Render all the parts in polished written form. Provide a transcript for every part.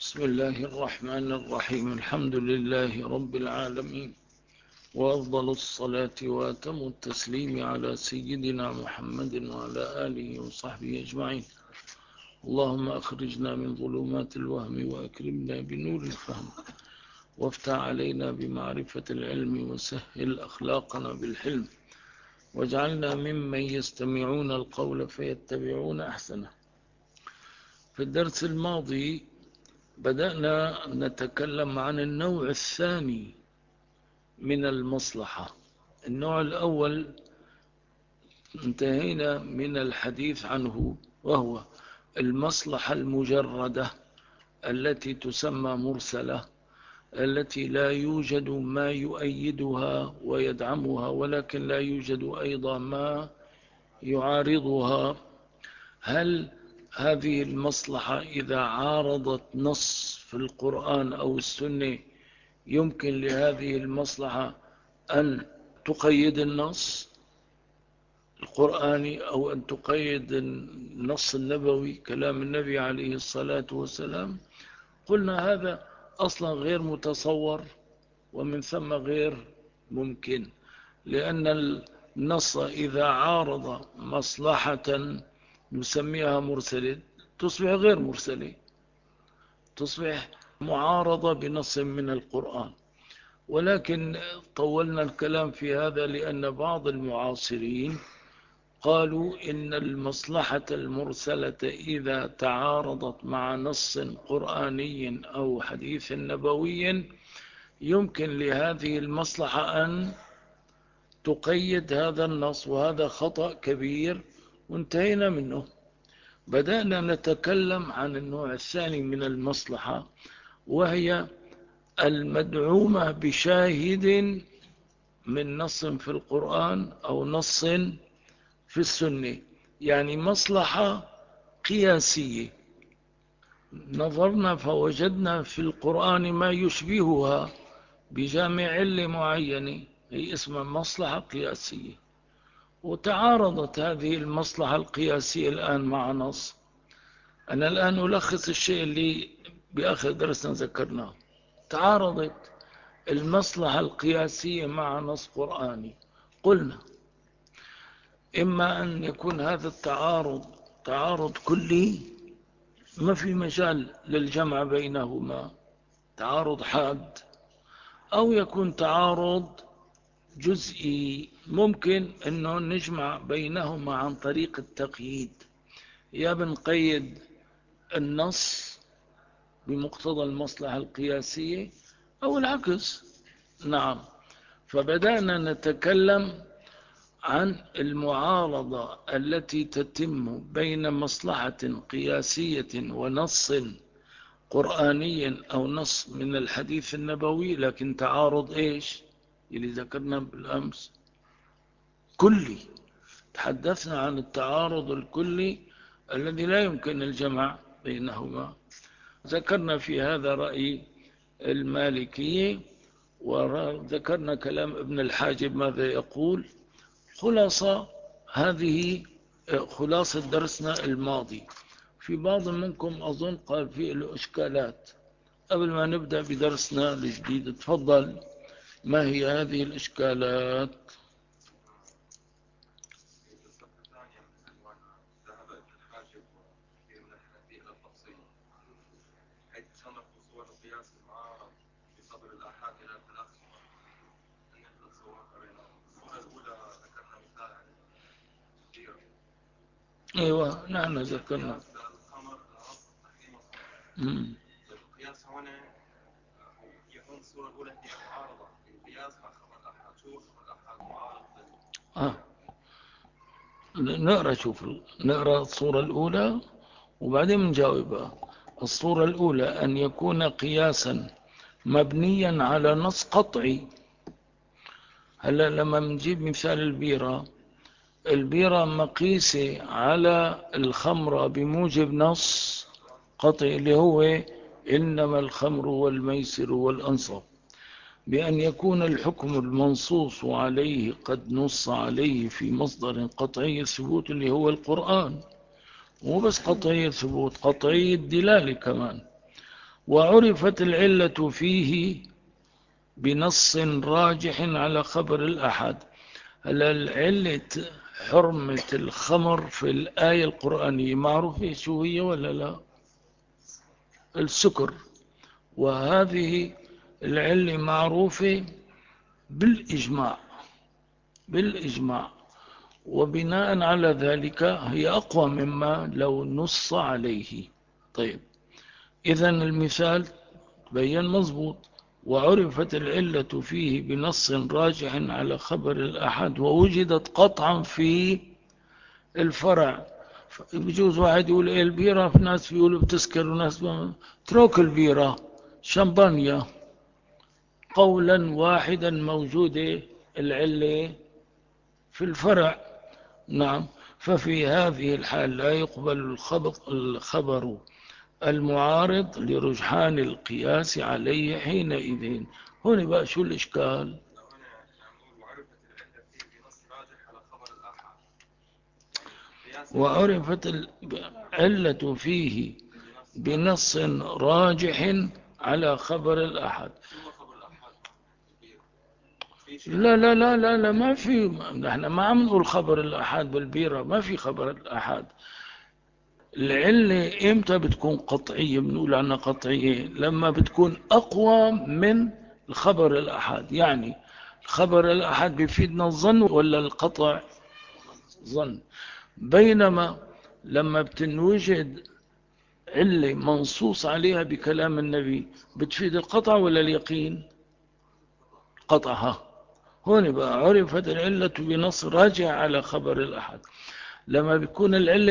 بسم الله الرحمن الرحيم. الحمد لله رب العالمين، وأفضل الصلاة وأتم التسليم على سيدنا محمد وعلى آله وصحبه أجمعين. اللهم أخرجنا من ظلمات الوهم وأكرمنا بنور الفهم، وافتح علينا بمعرفة العلم، وسهل أخلاقنا بالحلم، واجعلنا ممن يستمعون القول فيتبعون أحسنه. في الدرس الماضي بدأنا نتكلم عن النوع الثاني من المصلحة. النوع الأول انتهينا من الحديث عنه، وهو المصلحة المجردة التي تسمى مرسلة، التي لا يوجد ما يؤيدها ويدعمها، ولكن لا يوجد أيضا ما يعارضها. هل هذه المصلحة إذا عارضت نص في القرآن أو السنة يمكن لهذه المصلحة أن تقيد النص القرآني أو أن تقيد النص النبوي، كلام النبي عليه الصلاة والسلام؟ قلنا هذا أصلا غير متصور، ومن ثم غير ممكن، لأن النص إذا عارض مصلحة نسميها مرسلة تصبح غير مرسلة، تصبح معارضة بنص من القرآن. ولكن طولنا الكلام في هذا لأن بعض المعاصرين قالوا إن المصلحة المرسلة إذا تعارضت مع نص قرآني أو حديث نبوي يمكن لهذه المصلحة أن تقيد هذا النص، وهذا خطأ كبير وانتهينا منه. بدأنا نتكلم عن النوع الثاني من المصلحة، وهي المدعومة بشاهد من نص في القرآن أو نص في السنة، يعني مصلحة قياسية. نظرنا فوجدنا في القرآن ما يشبهها بجامع علة معينة، هي اسمها مصلحة قياسية، وتعارضت هذه المصلحة القياسية الآن مع نص. أنا الآن ألخص الشيء اللي بآخر درسنا ذكرناه. تعارضت المصلحة القياسية مع نص قرآني. قلنا إما أن يكون هذا التعارض تعارض كلي، ما في مجال للجمع بينهما، تعارض حاد، أو يكون تعارض جزئي، ممكن أنه نجمع بينهما عن طريق التقييد، يا بنقيد النص بمقتضى المصلحة القياسية أو العكس. نعم، فبدأنا نتكلم عن المعارضة التي تتم بين مصلحة قياسية ونص قرآني أو نص من الحديث النبوي، لكن تعارض إيش اللي ذكرنا بالأمس؟ كلي. تحدثنا عن التعارض الكلي الذي لا يمكن الجمع بينهما. ذكرنا في هذا رأي المالكية، وذكرنا كلام ابن الحاجب ماذا يقول. هذه خلاصة درسنا الماضي. في بعض منكم أظن قال فيه له إشكالات. قبل ما نبدأ بدرسنا الجديد تفضل، ما هي هذه الإشكالات؟ ايوه نحن ذكرنا. القياس هنا يكون الصورة الأولى هي معارضة القياس مع خبر الأحاد. شو خبر الأحاد معارض نقرأ الصورة الأولى وبعدين نجاوبها. الصورة الأولى أن يكون قياسا مبنيا على نص قطعي. هلا لما نجيب مثال البيرة مقيسة على الخمرة بموجب نص قطعي اللي هو إنما الخمر والميسر والأنصب، بأن يكون الحكم المنصوص عليه قد نص عليه في مصدر قطعي الثبوت اللي هو القرآن، مو بس قطعي الثبوت، قطعي الدلالة كمان. وعرفت العلة فيه بنص راجح على خبر الأحد. هل العلة حرمة الخمر في الآية القرآنية معروفة شو هي ولا لا؟ السكر، وهذه العلة معروفة بالإجماع، بالإجماع، وبناء على ذلك هي أقوى مما لو نص عليه. طيب، إذن المثال بيّن مضبوط. وعرفت العلة فيه بنص راجح على خبر الأحد ووجدت قطعا في الفرع. بيجوز واحد يقول إيه البيرة، في ناس بيقولوا بتسكر وناس اترك البيرة، شمبانيا، قولا واحدا موجودة العلة في الفرع. نعم. ففي هذه الحال لا يقبل الخبر المعارض لرجحان القياس عليه حينئذ. هنا بقى شو الإشكال؟ لو أنا نقول وعرفت العلة فيه بنص راجح على خبر الآحاد، قياس وعرفت العلة فيه بنص راجح على خبر الأحد. شو هو خبر الآحاد كبير؟ في شيء لا لا لا لا لا، ما في. نحن ما عم نقول خبر الأحد بالبيرة، ما في خبر الأحد. العلة إمتى بتكون قطعية؟ بنقول عنها قطعية لما بتكون أقوى من الخبر الأحد. يعني الخبر الأحد بيفيدنا الظن ولا القطع؟ ظن. بينما لما بتنوجد علة منصوص عليها بكلام النبي بتفيد القطع ولا اليقين؟ قطعها. هون بقى عرفت العلة بنص راجع على خبر الأحد. لما بيكون العلة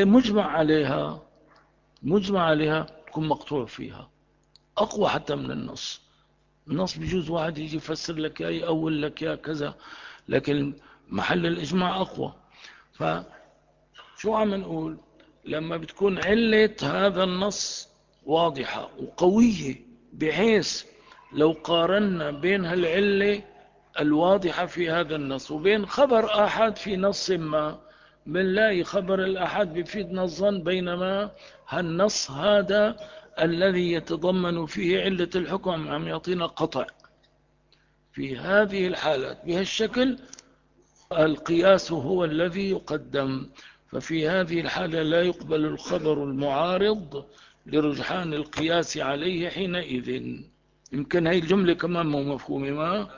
مجمع عليها تكون مقطوع فيها، أقوى حتى من النص. النص بيجوز واحد يجي يفسر لك يا يأول لك يا كذا، لكن محل الإجماع أقوى. فشو عم نقول؟ لما بتكون علة هذا النص واضحة وقوية بحيث لو قارنا بين هالعلة الواضحة في هذا النص وبين خبر آحاد في نص ما، بنلاقي خبر الآحاد بيفيدنا الظن، بينما هالنص هذا الذي يتضمن فيه علة الحكم عم يعطينا قطع. في هذه الحالات بهالشكل القياس هو الذي يقدم. ففي هذه الحالة لا يقبل الخبر المعارض لرجحان القياس عليه حينئذ. يمكن هاي الجملة كمان مو مفهومة ما؟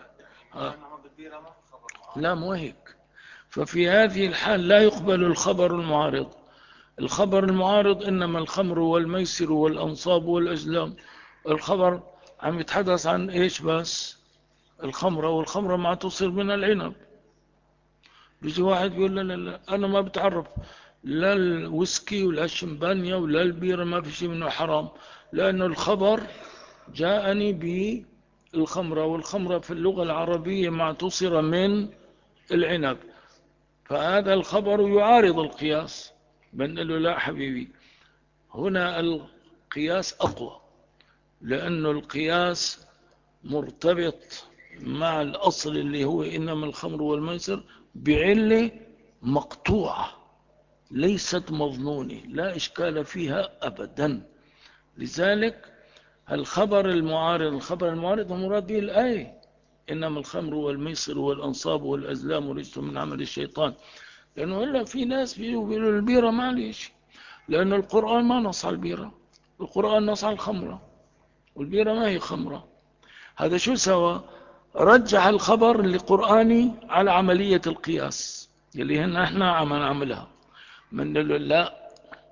لا، مو هيك. ففي هذه الحال لا يقبل الخبر المعارض. الخبر المعارض إنما الخمر والميسر والأنصاب والأزلام. الخبر عم يتحدث عن إيش بس؟ الخمرة، والخمرة ما تصير من العنب. بيجي واحد يقول لا لا لا، أنا ما بتعرف لا الويسكي ولا الشمبانيا ولا البيرة، ما في شيء منه حرام، لأنه الخبر جاءني بالخمرة، والخمرة في اللغة العربية ما تصير من العنب. فهذا الخبر يعارض القياس. بنقول له لا حبيبي، هنا القياس أقوى، لأن القياس مرتبط مع الأصل اللي هو إنما الخمر والميسر بعلة مقطوعة ليست مظنونة لا إشكال فيها أبدا. لذلك الخبر المعارض المراد به الآية إنما الخمر والميسر والأنصاب والأزلام رجس من عمل الشيطان. لأنه إلا في ناس بيقولوا البيرة معليش، لأن القرآن ما نص على البيرة، القرآن نص على الخمرة، والبيرة ما هي خمرة. هذا شو سوى؟ رجح الخبر القرآني على عملية القياس اللي هنا احنا عم نعملها. من له لا،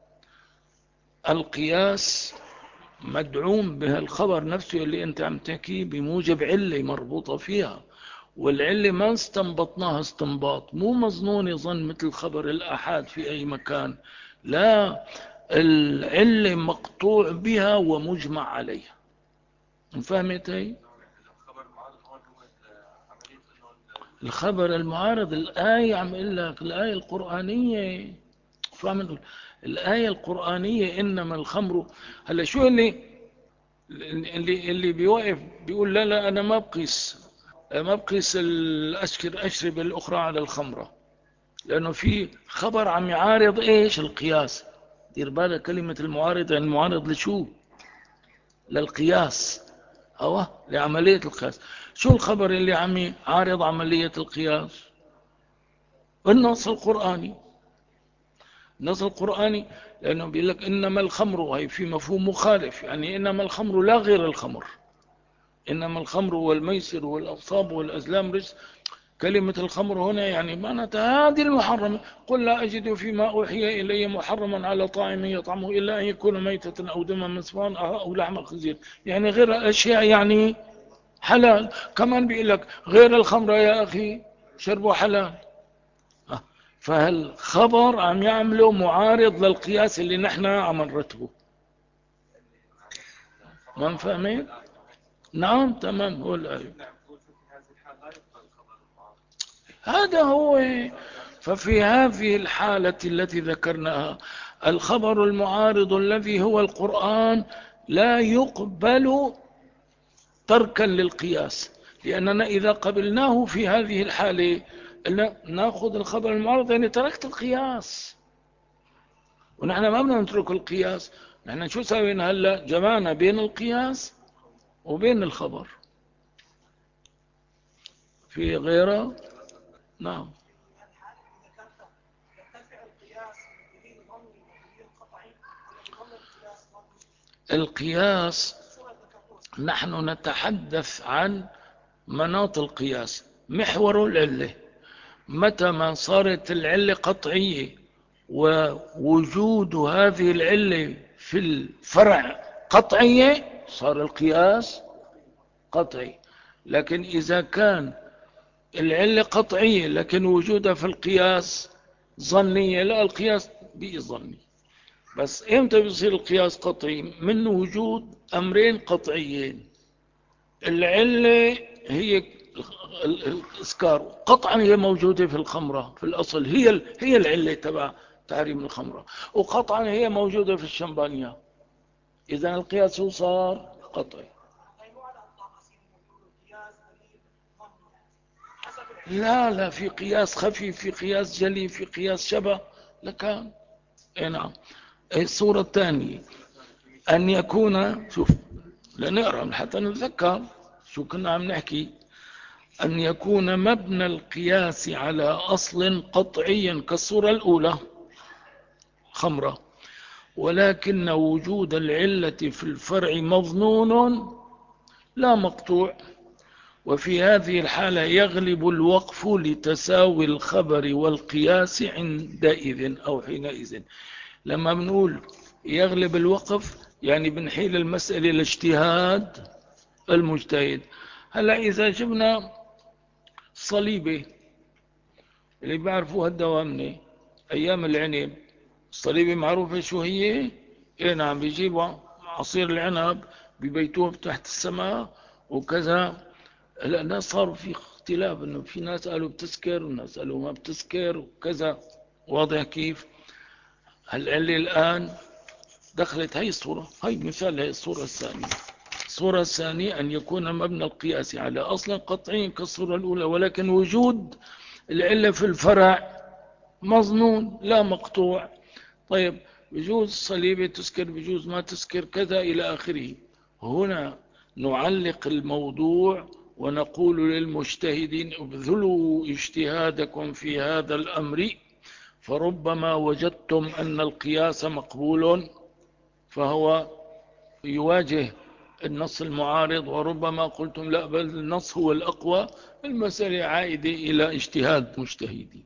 القياس مدعوم به الخبر نفسه اللي انت عم تحكيه بموجب علة مربوطة فيها، والعلة ما استنبطناها استنباط مو مظنون ظن مثل خبر الآحاد في أي مكان. لا، العلة مقطوع بها ومجمع عليها. فهمت هي؟ الخبر المعارض الآية عم اقول لك، الآية القرآنية. فاهم؟ الآية القرآنية إنما الخمر. هلا شو اللي بيوقف بيقول لا لا أنا ما بقيس الأشربة الأخرى على الخمرة، لأنه في خبر عم يعارض إيش؟ القياس. دير بالك كلمة المعارض، يعني المعارض لشو؟ للقياس، أو لعملية القياس. شو الخبر اللي عم يعارض عملية القياس؟ النص القرآني. النص القرآني، لأنه بيقول لك إنما الخمر، وهي في مفهوم مخالف، يعني إنما الخمر لا غير الخمر، إنما الخمر والميسر والأنصاب والأزلام رجس. كلمة الخمر هنا يعني معناتها هذه المحرمة. قل لا أجد فيما أوحي إلي محرما على طاعم يطعمه إلا أن يكون ميتة أو دما مسفوحا أو لحم خنزير، يعني غير الأشياء يعني حلال. كمان بيقول لك غير الخمر يا أخي شربه حلال. فالخبر عم يعمله معارض للقياس اللي نحن عم نرتبه. ما فهمين؟ نعم تمام. هو الآية هذا هو. ففي هذه الحالة التي ذكرناها، الخبر المعارض الذي هو القرآن لا يقبل تركا للقياس، لأننا إذا قبلناه في هذه الحالة نأخذ الخبر المعارض يعني تركت القياس، ونحن ما بدنا نترك القياس. نحن شو سوينا هلا؟ جمعنا بين القياس وبين الخبر. في غيره؟ نعم. القياس نحن نتحدث عن مناط القياس، محور العلة. متى ما صارت العلة قطعية ووجود هذه العلة في الفرع قطعية صار القياس قطعي. لكن إذا كان العلة قطعية لكن وجودها في القياس ظنية، لا، القياس بقي ظني. بس امتى بيصير القياس قطعي؟ من وجود أمرين قطعيين. العلة هي الإسكار، قطعا هي موجودة في الخمرة، في الأصل هي العلة تبع تحريم الخمرة، وقطعا هي موجودة في الشمبانيا. إذا القياس صار قطعي. لا، في قياس خفي، في قياس جلي، في قياس شبه لكان. نعم. الصورة الثانية أن يكون، شوف لنقرأ حتى نتذكر شو كنا عم نحكي. أن يكون مبنى القياس على أصل قطعي كالصورة الأولى خمرة، ولكن وجود العلة في الفرع مظنون لا مقطوع، وفي هذه الحالة يغلب الوقف لتساوي الخبر والقياس عندئذ أو حينئذ. لما بنقول يغلب الوقف يعني بنحيل المسألة لاجتهاد المجتهد. هلا إذا جبنا صليبة اللي بيعرفوها الدوامنة أيام العنب، الصليبة معروفة شو هي؟ إيه نعم، بيجيبوا عصير العنب ببيتوه تحت السماء وكذا. هلا الناس صاروا في اختلاف، انه في ناس قالوا بتسكر وناس قالوا ما بتسكر وكذا. واضح كيف؟ هالعلة الآن دخلت هاي الصورة، هاي مثال هاي الصورة الثانية. الصورة الثانية أن يكون مبنى القياس على أصل قطعي كالصورة الأولى، ولكن وجود العلة في الفرع مظنون لا مقطوع. طيب بجوز صليبة تسكر، بجوز ما تسكر، كذا إلى آخره. هنا نعلق الموضوع ونقول للمجتهدين ابذلوا اجتهادكم في هذا الأمر، فربما وجدتم أن القياس مقبول فهو يواجه النص المعارض، وربما قلتم لا بل النص هو الأقوى. المسألة عائدة إلى اجتهاد مجتهدين.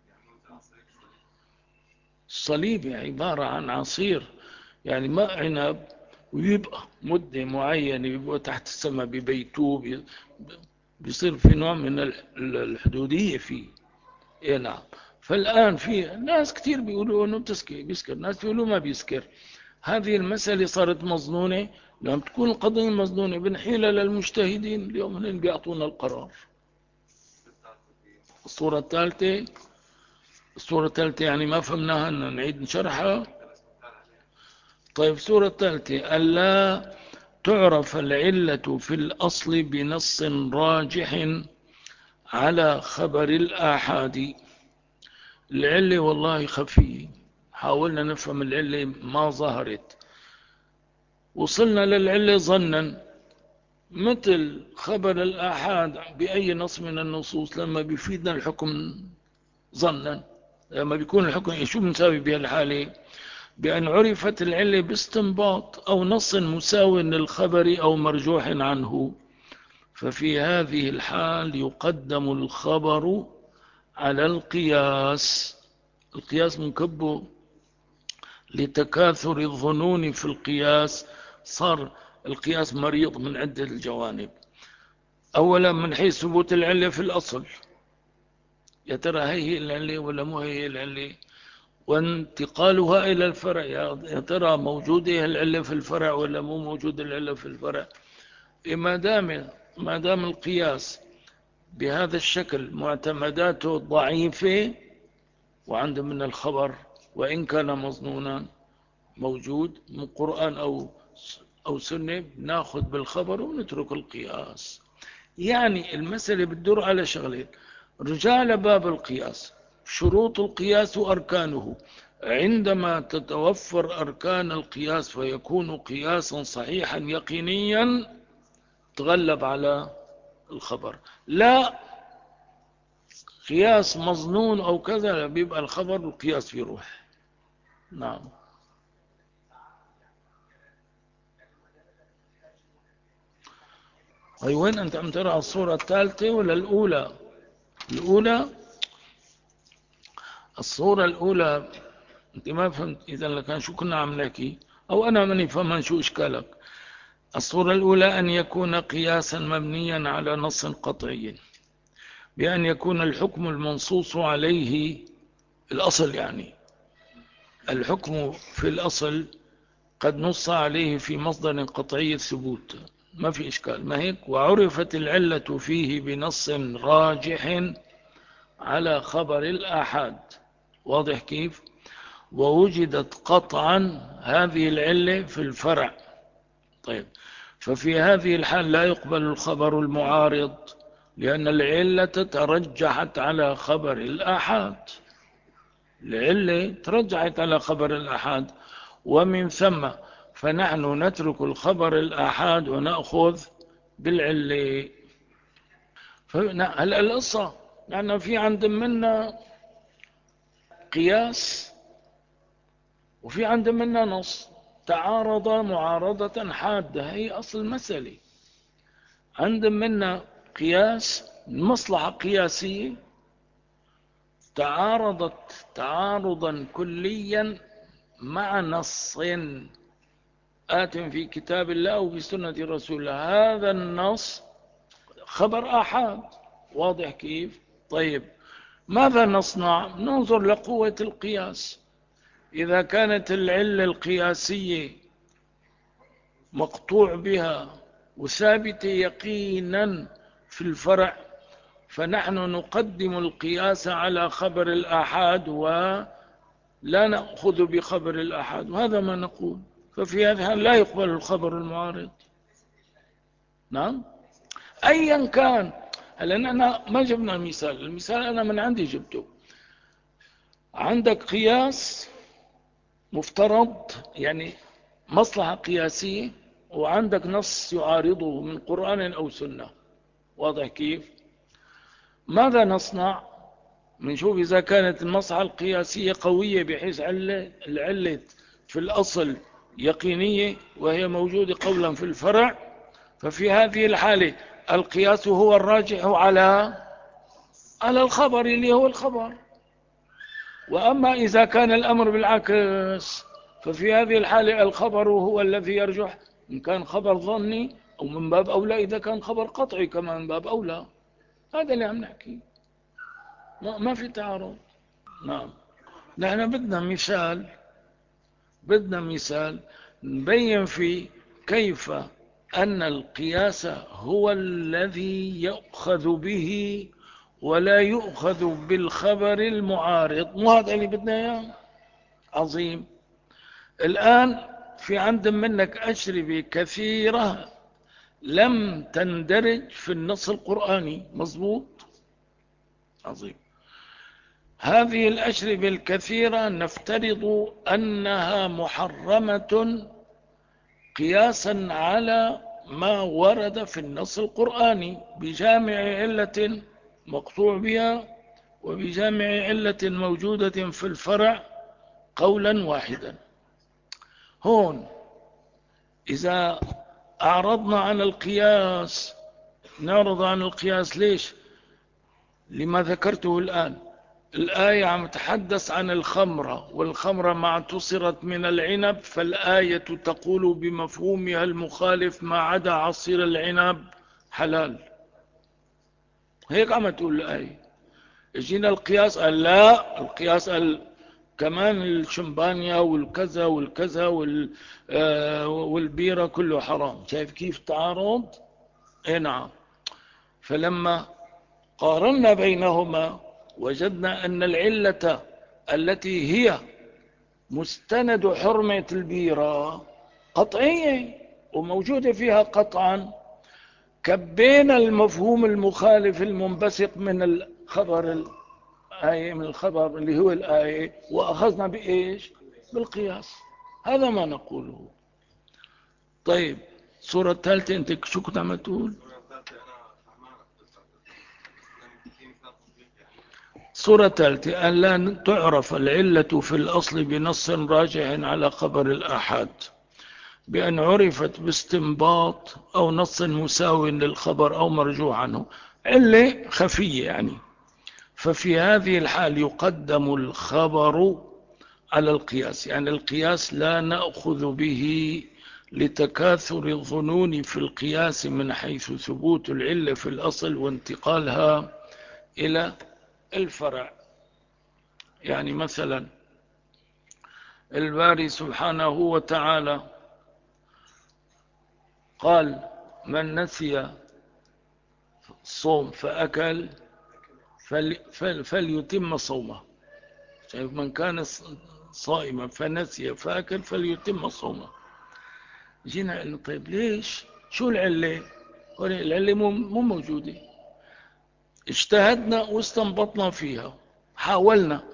الصليب عبارة عن عصير، يعني ماء عنب، ويبقى مدة معينة بيبقى تحت السماء ببيتوه، بيصير في نوع من الحدودية فيه. إيه نعم. فالآن في ناس كتير بيقولوا أنه بيسكر، ناس بيقولوا ما بيسكر. هذه المسألة صارت مظنونة. لما تكون القضية مظنونة بنحيلها للمجتهدين، اليوم هن بيعطونا القرار. الصورة الثالثة، يعني ما فهمناها، نعيد نشرحها. طيب الصورة الثالثة ألا تعرف العلة في الأصل بنص راجح على خبر الآحاد. العلة والله خفية، حاولنا نفهم العلة ما ظهرت. وصلنا للعلة ظنا، مثل خبر الآحاد بأي نص من النصوص لما بيفيدنا الحكم ظنا، لما بيكون الحكم شو بنساوي بهالحالة؟ بأن عرفت العلة باستنباط أو نص مساو للخبر أو مرجوح عنه، ففي هذه الحال يقدم الخبر على القياس. القياس منكبه لتكاثر الظنون في القياس، صار القياس مريض من عدة الجوانب. أولا من حيث ثبوت العلة في الأصل، يا ترى هي العلة ولا مو هي العلة، وانتقالها إلى الفرع، يا ترى موجودة العلة في الفرع ولا مو موجودة العلة في الفرع. ما دام القياس بهذا الشكل معتمداته ضعيفة، وعنده من الخبر وإن كان مظنونا موجود من قرآن أو سنة، ناخذ بالخبر ونترك القياس. يعني المسألة بتدور على شغلين: رجال باب القياس، شروط القياس وأركانه. عندما تتوفر أركان القياس فيكون قياسا صحيحا يقينيا تغلب على الخبر. لا قياس مظنون أو كذا بيبقى الخبر والقياس في روح. نعم. أي وين أنت عم ترى الصورة الثالثة ولا الأولى؟ الأولى، الصورة الأولى. أنت ما فهمت إذا لكان شو كنا عم نحكي، أو أنا ماني فهمان شو إشكالك. الصورة الأولى أن يكون قياسا مبنيا على نص قطعي، بأن يكون الحكم المنصوص عليه الأصل، يعني الحكم في الأصل قد نص عليه في مصدر قطعي الثبوت، ما في إشكال، ما هيك؟ وعرفت العلة فيه بنص راجح على خبر الآحاد، واضح كيف؟ ووجدت قطعا هذه العلة في الفرع. طيب، ففي هذه الحال لا يقبل الخبر المعارض، لأن العلة ترجحت على خبر الآحاد. العلة ترجحت على خبر الآحاد، ومن ثم فنحن نترك الخبر الآحاد ونأخذ بالعلة. هلا القصة لأن في عند منا قياس وفي عند منا نص تعارض معارضة حادة، هي أصل المسألة. عند منا قياس، مصلحة قياسية تعارضت تعارضا كليا مع نص آت في كتاب الله وفي سنة رسول الله. هذا النص خبر آحاد، واضح كيف؟ طيب، ماذا نصنع؟ ننظر لقوة القياس. إذا كانت العلة القياسية مقطوع بها وثابتة يقينا في الفرع، فنحن نقدم القياس على خبر الآحاد ولا نأخذ بخبر الآحاد، وهذا ما نقول. ففي هذا لا يقبل الخبر المعارض. نعم، أيا كان. لأن أنا ما جبنا المثال أنا من عندي جبته. عندك قياس مفترض، يعني مصلحة قياسية، وعندك نص يعارضه من قرآن أو سنة، واضح كيف؟ ماذا نصنع؟ بنشوف إذا كانت المصلحة القياسية قوية بحيث العلة في الأصل يقينية وهي موجودة قولا في الفرع، ففي هذه الحالة القياس هو الراجح على الخبر اللي هو الخبر. وأما إذا كان الأمر بالعكس، ففي هذه الحالة الخبر هو الذي يرجح، إن كان خبر ظني أو من باب أولى إذا كان خبر قطعي كمان من باب أولى. هذا اللي عم نحكي، ما في تعارض. نعم، نحن بدنا مثال نبين فيه كيف أن القياس هو الذي يؤخذ به ولا يؤخذ بالخبر المعارض. مو هذا اللي بدنا إياه؟ عظيم. الآن في عند منك أشربة كثيرة لم تندرج في النص القرآني، مظبوط؟ عظيم. هذه الأشربة الكثيرة نفترض أنها محرمة قياسا على ما ورد في النص القرآني بجامع علة مقطوع بها وبجامع علة موجودة في الفرع قولا واحدا. هون إذا أعرضنا عن القياس، نعرض عن القياس ليش؟ لما ذكرته الآن. الآية عم تحدث عن الخمرة، والخمرة ما اعتصرت من العنب، فالآية تقول بمفهومها المخالف ما عدا عصير العنب حلال. هيك عم تقول الآية. اجينا القياس قال لا، القياس قال كمان الشمبانيا والكذا والكذا والبيرة كله حرام. شايف كيف التعارض؟ اي نعم. فلما قارنا بينهما وجدنا أن العلة التي هي مستند حرمة البيرة قطعية وموجودة فيها قطعا، كبينا المفهوم المخالف المنبثق من الخبر الآية، من الخبر اللي هو الآية، وأخذنا بإيش؟ بالقياس. هذا ما نقوله. طيب الصورة الثالثة أنت شو كنت عم تقول؟ الصورة الثالثة أن لا تعرف العلة في الأصل بنص راجع على خبر الآحاد، بأن عرفت باستنباط أو نص مساو للخبر أو مرجوع عنه، علة خفية يعني. ففي هذه الحال يقدم الخبر على القياس، يعني القياس لا نأخذ به لتكاثر الظنون في القياس من حيث ثبوت العلة في الأصل وانتقالها إلى الفرع. يعني مثلا الباري سبحانه وتعالى قال من نسي الصوم فأكل فليتم صومه. شايف؟ من كان صائما فنسي فأكل فليتم صومه. جينا قلنا طيب ليش؟ شو العلة؟ العلة مو موجودة. اجتهدنا واستنبطنا فيها، حاولنا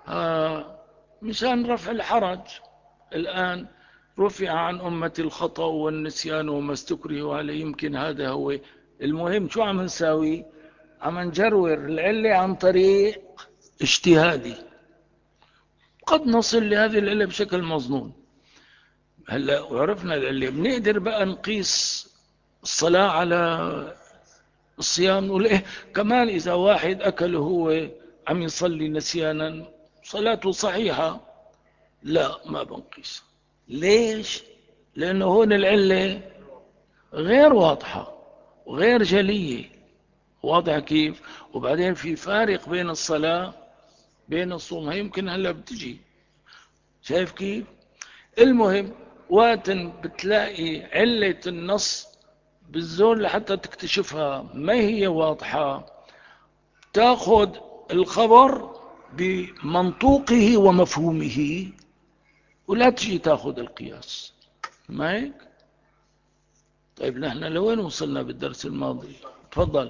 مشان رفع الحرج. الآن رفع عن أمة الخطأ والنسيان وما استكرهوا عليه، يمكن هذا هو المهم. شو عم نساوي؟ عم نجرور العلة عن طريق اجتهادي، قد نصل لهذه العلة بشكل مظنون. هلا وعرفنا العلة، بنقدر بقى نقيس الصلاة على الصيام. نقول إيه كمان إذا واحد أكل هو عم يصلي نسيانا صلاته صحيحة؟ لا، ما بنقيس. ليش؟ لأنه هون العلة غير واضحة وغير جلية. واضح كيف؟ وبعدين في فارق بين الصلاة بين الصوم. هي يمكن هلا بتجي. شايف كيف؟ المهم وقت بتلاقي علة النص بالزول لحتى تكتشفها ما هي واضحة، تأخذ الخبر بمنطوقه ومفهومه ولا تجي تأخذ القياس. ما هيك؟ طيب نحن لوين وصلنا بالدرس الماضي؟ تفضل.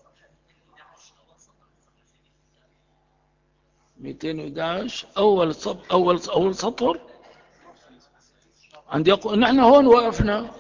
211 أول سطر عندي يقول نحن هون وقفنا.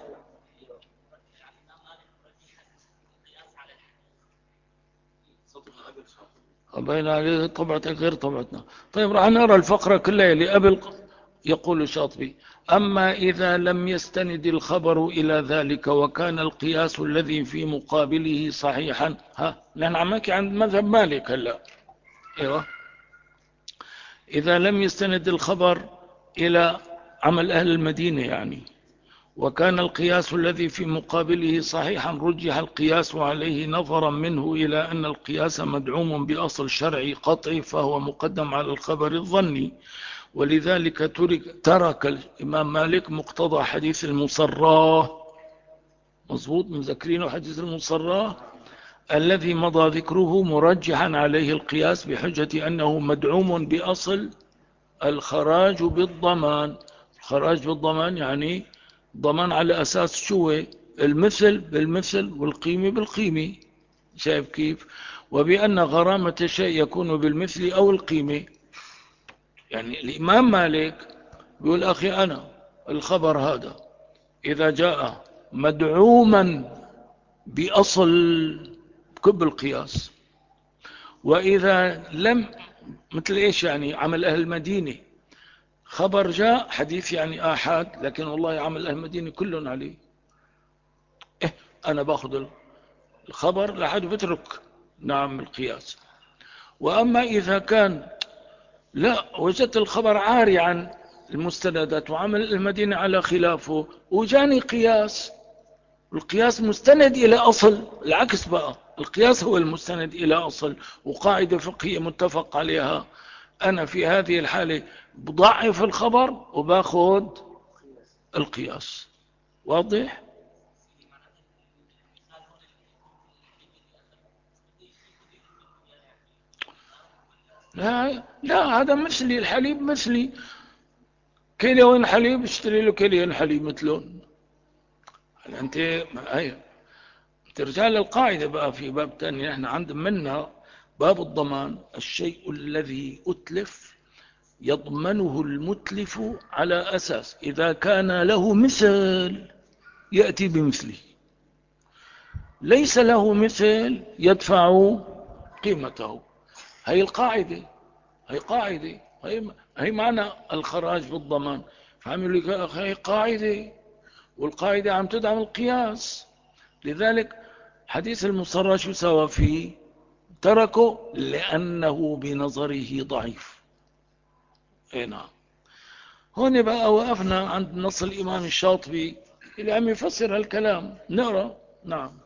بين عليه طبعتك غير طبعتنا. طيب راح نرى الفقرة كلها اللي قبل. يقول الشاطبي أما إذا لم يستند الخبر إلى ذلك وكان القياس الذي في مقابله صحيحا. نحن عم نحكي عن مذهب مالك هلا. ايوه. إذا لم يستند الخبر إلى عمل أهل المدينة يعني، وكان القياس الذي في مقابله صحيحا، رجح القياس عليه نظرا منه إلى أن القياس مدعوم بأصل شرعي قطعي فهو مقدم على الخبر الظني. ولذلك ترك الإمام مالك مقتضى حديث المصراه. مضبوط؟ مذكرينه حديث المصراه الذي مضى ذكره مرجحا عليه القياس بحجة أنه مدعوم بأصل الخراج بالضمان. الخراج بالضمان يعني ضمان على أساس شو؟ المثل بالمثل والقيمة بالقيمة. شايف كيف؟ وبأن غرامة الشيء يكون بالمثل أو القيمة. يعني الإمام مالك بيقول أخي أنا الخبر هذا إذا جاء مدعوما بأصل كب القياس، وإذا لم، مثل إيش يعني عمل أهل المدينة، خبر جاء حديث يعني آحاد، لكن والله عمل أهل المدينة كلهم عليه، أنا باخذ الخبر لحد بترك نعم القياس. وأما إذا كان لا، وجدت الخبر عاري عن المستندات وعمل المدينة على خلافه وجاني قياس، القياس مستند إلى أصل، العكس بقى، القياس هو المستند إلى أصل وقاعدة فقهية متفق عليها، أنا في هذه الحالة بضعف الخبر وباخذ القياس. واضح؟ لا لا، هذا مثلي، الحليب مثلي، كيلوين حليب اشتري له كيلوين حليب مثلون. انت هي ترجع للقاعدة بقى في باب تاني، نحن عند منا باب الضمان، الشيء الذي أتلف يضمنه المتلف على أساس إذا كان له مثل يأتي بمثله، ليس له مثل يدفع قيمته. هي القاعدة، هي قاعدة، هي معنى الخراج بالضمان. فعملوا لك أخي هي قاعدة، والقاعدة عم تدعم القياس. لذلك حديث المصرى شو سوى فيه؟ تركه لأنه بنظره ضعيف. اي نعم. هون بقى وقفنا عند نص الإمام الشاطبي اللي عم يفسر هالكلام، نقرأ. نعم.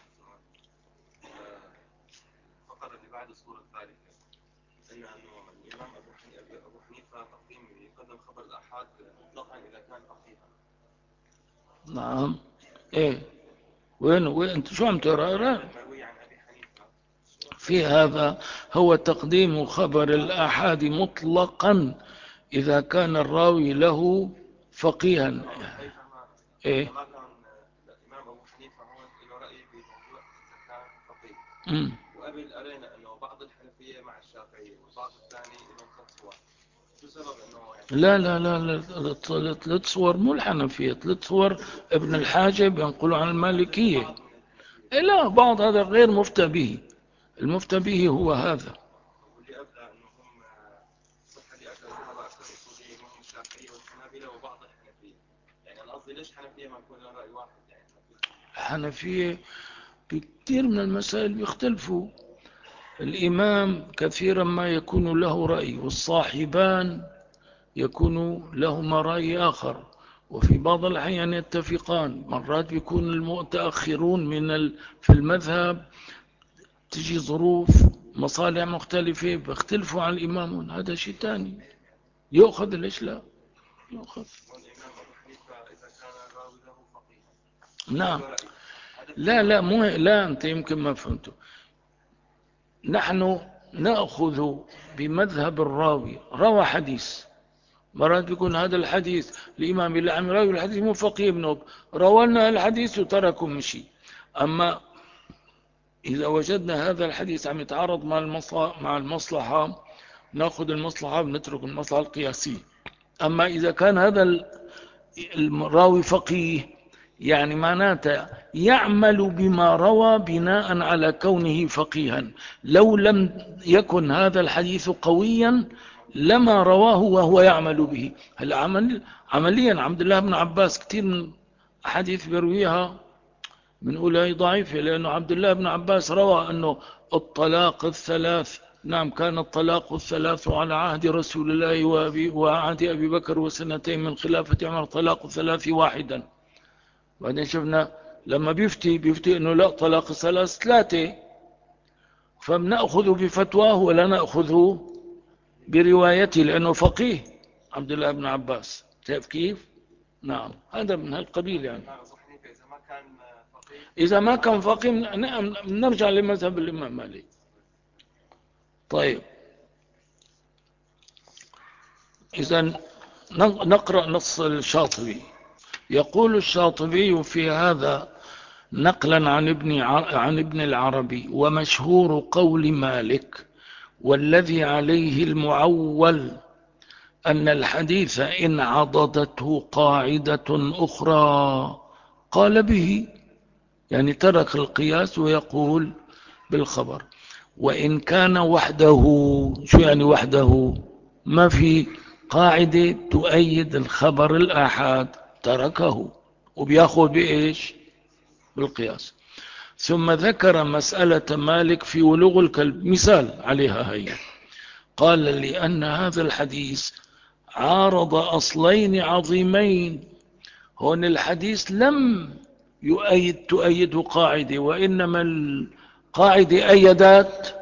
الفقرة اللي بعد الصورة الثالثة أنه الإمام أبو حنيفة يقدم خبر الآحاد مطلقا إذا كان فقيها. نعم. ايه، وين انت شو عم تقرأ؟ المروي عن أبي حنيفة في هذا هو تقديم خبر الآحاد مطلقا إذا كان الراوي له فقيها. ايه. ما كان الإمام أبو حنيفة هون له رأي بموضوع إذا كان فقيه. وقبل قرينا أنه بعض الحنفية مع الشافعية والبعض الثاني لهم ثلاث صور. شو سبب أنه يعني لا لا لا لا، ثلاث صور مو الحنفية، ثلاث صور ابن الحاجب ينقلوا عن المالكية. إيه لا، بعض هذا غير مفتى به، المفتى به هو هذا. واللي أبدى أنهم صح اللي أكثر الصحابة أكثر أصوليين وهم الشافعية والحنابلة وبعض الحنفية. يعني أنا قصدي ليش حنفية ما يكون لها رأي واحد يعني؟ الحنفية بكثير من المسائل بيختلفوا، الإمام كثيرا ما يكون له رأي والصاحبان يكون لهما رأي آخر، وفي بعض الأحيان يتفقان، مرات يكون المتأخرون في المذهب تجي ظروف مصالح مختلفة بيختلفوا عن الإمام، هذا شيء تاني يأخذ. ليش لا يأخذ؟ والإمام أبو حنيفة إذا كان الراوي له فقيه نعم. له رأي. لا لا، مو لا، أنت يمكن ما فهمته. نحن نأخذ بمذهب الراوي، روى حديث، مرات بيكون هذا الحديث الإمام اللي عم يراوي الحديث مو فقيه ابن روى لنا الحديث وتركه مشي. أما إذا وجدنا هذا الحديث عم يتعارض مع المصلحة، نأخذ المصلحة بنترك المصلحة القياسية. أما إذا كان هذا الراوي فقيه، يعني معناته يعمل بما روى بناء على كونه فقيها، لو لم يكن هذا الحديث قويا لما رواه وهو يعمل به. عمليا عبد الله بن عباس كثير من أحاديث بيرويها بنقول هي ضعيفة، لأنه عبد الله بن عباس روى أنه الطلاق الثلاث، نعم كان الطلاق الثلاث على عهد رسول الله وعهد أبي بكر وسنتين من خلافة عمر طلاق الثلاث واحدا. بعدين شفنا لما بيفتي أنه لا، طلاق الثلاث ثلاثة، فبنأخذ بفتواه ولا نأخذ بروايته لأنه فقيه عبد الله بن عباس. شايف كيف؟ نعم، هذا من هالقبيل يعني. أبو حنيفة إذا ما كان فقيه إذا ما كان فقيه نرجع لمذهب الإمام مالك. طيب، إذا نقرأ نص الشاطبي. يقول الشاطبي في هذا نقلا عن ابن العربي: ومشهور قول مالك والذي عليه المعول أن الحديث إن عضدته قاعدة أخرى قال به، يعني ترك القياس ويقول بالخبر. وإن كان وحده، شو يعني وحده؟ ما في قاعدة تؤيد الخبر الآحاد، تركه وبياخذ بإيش؟ بالقياس. ثم ذكر مسألة مالك في ولوغ الكلب، مثال عليها هي. قال لأن هذا الحديث عارض أصلين عظيمين. هون الحديث لم تؤيده قاعدة، وإنما القاعدة أيدت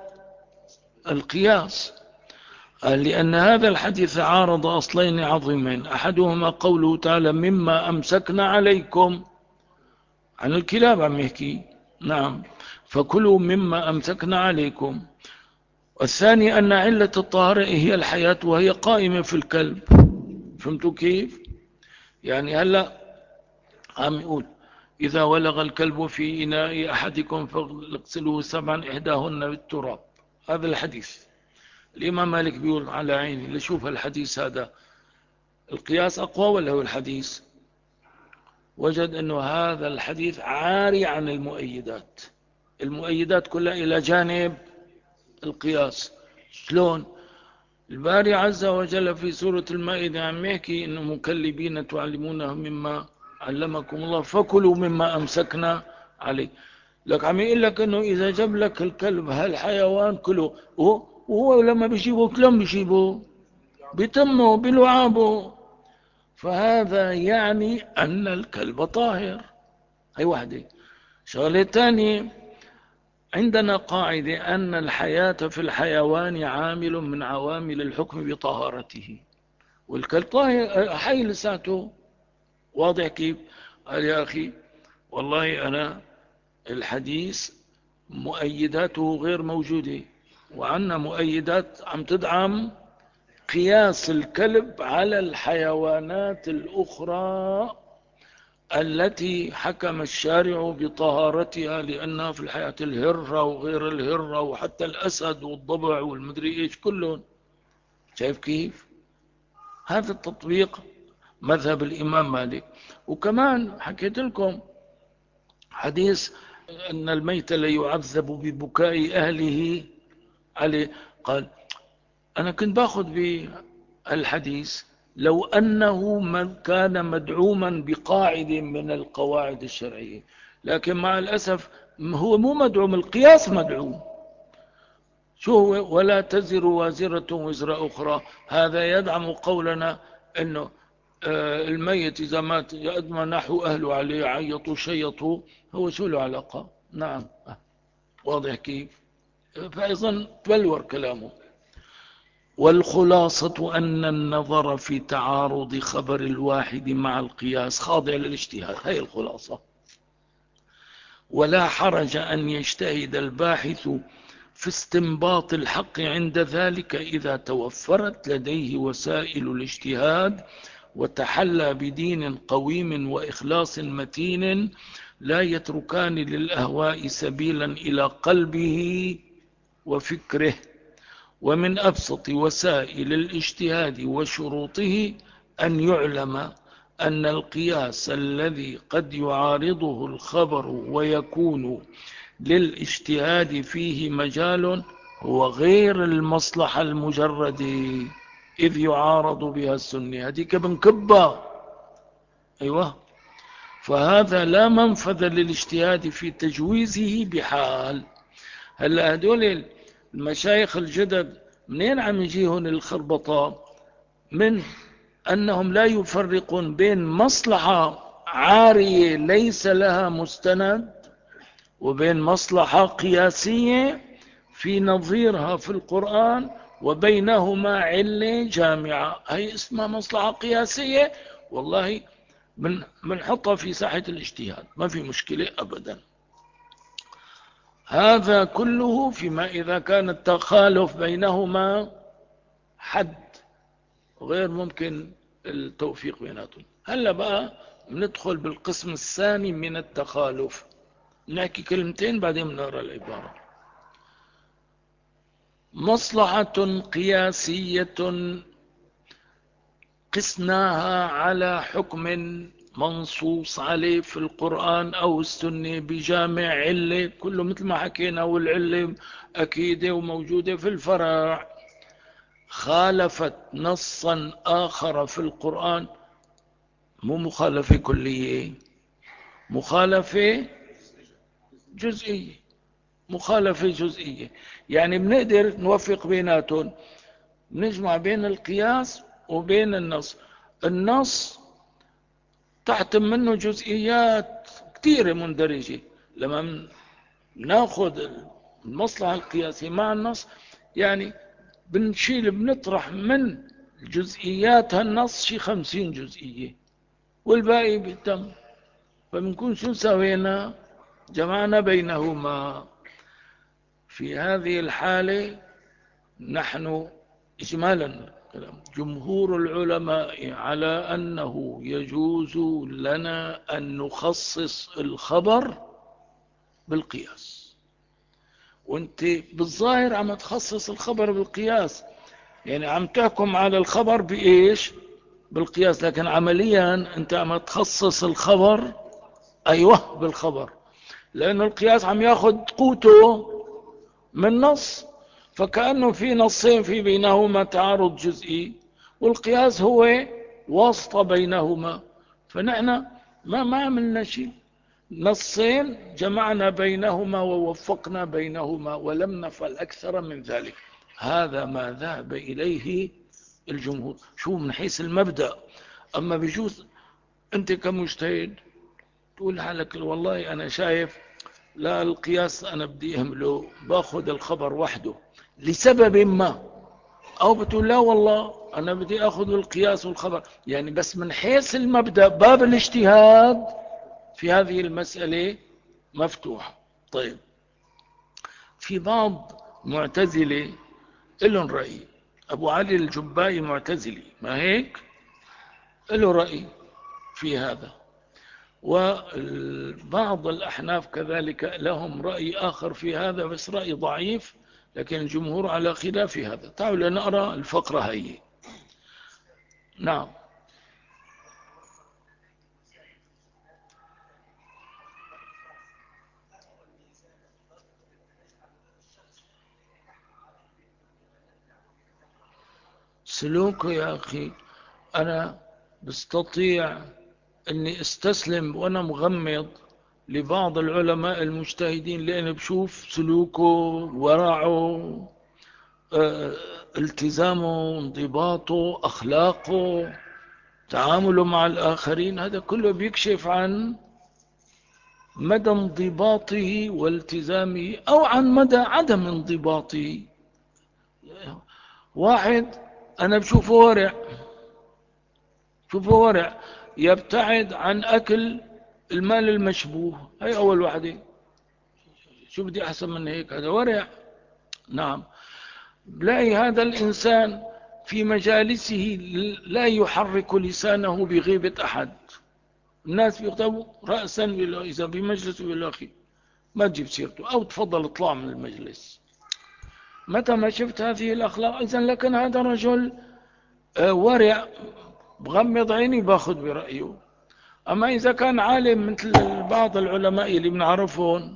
القياس. قال لأن هذا الحديث عارض أصلين عظيمين، أحدهما قوله تعالى مما أمسكنا عليكم، عن الكلاب عم يحكي، نعم، فكلوا مما أمسكنا عليكم. والثاني أن علة الطهارة هي الحياة، وهي قائمة في الكلب. فهمتوا كيف؟ يعني هلأ عم يقول إذا ولغ الكلب في إناء أحدكم فاغسلوه 7 إحداهن بالتراب. هذا الحديث الإمام مالك بيقول على عيني لشوف الحديث هذا القياس أقوى ولا هو الحديث؟ وجد أنه هذا الحديث عاري عن المؤيدات. المؤيدات كلها إلى جانب القياس. شلون؟ الباري عز وجل في سورة المائدة عم يحكي إنه مكلبين تعلمونه مما علمكم الله فكلوا مما أمسكنا عليه. لك عم يقول لك إنه إذا جاب لك الكلب هالحيوان كله، وهو لما بيجيبه كلهم بيجيبه بتمه بلعابه، فهذا يعني أن الكلب طاهر. هي واحدة. شغلة تانية، عندنا قاعدة أن الحياة في الحيوان عامل من عوامل الحكم بطهارته، والكلب طاهر حي لساته. واضح كيف؟ قال يا أخي والله أنا الحديث مؤيداته غير موجودة، وعنا مؤيدات عم تدعم قياس الكلب على الحيوانات الأخرى التي حكم الشارع بطهارتها، لأنها في الحياة الهرة وغير الهرة وحتى الأسد والضبع والمدري إيش كلهم. شايف كيف؟ هذا التطبيق مذهب الإمام مالك. وكمان حكيت لكم حديث أن الميت لا يعذب ببكاء أهله عليه. قال أنا كنت باخذ بالحديث لو أنه من كان مدعوما بقاعدة من القواعد الشرعية، لكن مع الأسف هو مو مدعوم، القياس مدعوم. شو هو؟ ولا تزر وازرة وزر أخرى. هذا يدعم قولنا أنه الميت إذا مات يأدم نحو أهله عليه عيطوا شيطوا، هو شو له علاقة؟ نعم، واضح كيف؟ فأيضا تبلور كلامه. والخلاصة أن النظر في تعارض خبر الواحد مع القياس خاضع للاجتهاد، هي الخلاصة. ولا حرج أن يجتهد الباحث في استنباط الحق عند ذلك إذا توفرت لديه وسائل الاجتهاد، وتحلى بدين قويم وإخلاص متين لا يتركان للأهواء سبيلا إلى قلبه وفكره. ومن أبسط وسائل الاجتهاد وشروطه أن يعلم أن القياس الذي قد يعارضه الخبر ويكون للاجتهاد فيه مجال هو غير المصلحة المجردة، إذ يعارض بها السنة. هذيك بنكبة. أيوة. فهذا لا منفذ للاجتهاد في تجويزه بحال. هلا هدول المشايخ الجدد منين عم يجيهن الخربطة؟ من أنهم لا يفرقون بين مصلحة عارية ليس لها مستند وبين مصلحة قياسية في نظيرها في القرآن وبينهما علة جامعة، هي اسمها مصلحة قياسية. والله بنحطها في ساحة الاجتهاد، ما في مشكلة أبدا. هذا كله فيما إذا كان التخالف بينهما حد غير ممكن التوفيق بيناتهم. هلا بقى ندخل بالقسم الثاني من التخالف، نحكي كلمتين بعدين بنقرا العبارة. مصلحة قياسية قسناها على حكم منصوص عليه في القرآن أو السنة بجامع علة، كله مثل ما حكينا، والعلة أكيدة وموجودة في الفرع، خالفت نصا آخر في القرآن، مو مخالفة كلية، مخالفة جزئية، مخالفة جزئية. يعني بنقدر نوفق بيناتهم، نجمع بين القياس وبين النص. النص تحت منه جزئيات كثيرة مندرجة، لما ناخذ المصلحة القياسية مع النص يعني بنطرح من جزئيات هالنص شي 50 جزئية، والباقي بيتم. فبنكون شو سوينا؟ جمعنا بينهما. في هذه الحالة نحن إجمالا جمهور العلماء على أنه يجوز لنا أن نخصص الخبر بالقياس. وانت بالظاهر عم تخصص الخبر بالقياس، يعني عم تحكم على الخبر بإيش؟ بالقياس، لكن عمليا انت عم تخصص الخبر، ايوه بالخبر، لأن القياس عم ياخذ قوته من نص، فكأنه في نصين في بينهما تعارض جزئي، والقياس هو واسطة بينهما. فنحن ما عملنا شيء، نصين جمعنا بينهما ووفقنا بينهما، ولم نفعل أكثر من ذلك. هذا ما ذهب إليه الجمهور، شو من حيث المبدأ. أما بجوز أنت كمجتهد تقول حالك والله أنا شايف لا، القياس أنا بدي أهمله، باخذ الخبر وحده لسبب ما، أو بتقول لا والله أنا بدي أخذ القياس والخبر. يعني بس من حيث المبدأ باب الاجتهاد في هذه المسألة مفتوح. طيب، في بعض معتزلة لهم رأي، أبو علي الجبائي معتزلي، ما هيك؟ له رأي في هذا، وبعض الأحناف كذلك لهم رأي آخر في هذا، بس رأي ضعيف، لكن الجمهور على خلاف هذا. تعالوا لنقرأ الفقرة هي. نعم. سلوكه يا أخي، أنا بستطيع أني استسلم وأنا مغمض لبعض العلماء المجتهدين، لأني بشوف سلوكه، ورعه، التزامه، انضباطه، أخلاقه، تعامله مع الآخرين، هذا كله بيكشف عن مدى انضباطه والتزامه أو عن مدى عدم انضباطه. واحد أنا بشوفه ورع، يبتعد عن أكل المال المشبوه، هي أول واحدة. شو بدي أحسن من هيك؟ هذا ورع. نعم. بلاقي هذا الإنسان في مجالسه لا يحرك لسانه بغيبة أحد، الناس بيغتابوا رأسا إذا بمجلس بالأخي ما تجيب سيرته، أو تفضل اطلع من المجلس. متى ما شفت هذه الأخلاق، إذن لكن هذا رجل ورع، بغمض عيني باخذ برأيه. أما إذا كان عالم مثل بعض العلماء اللي بنعرفهم،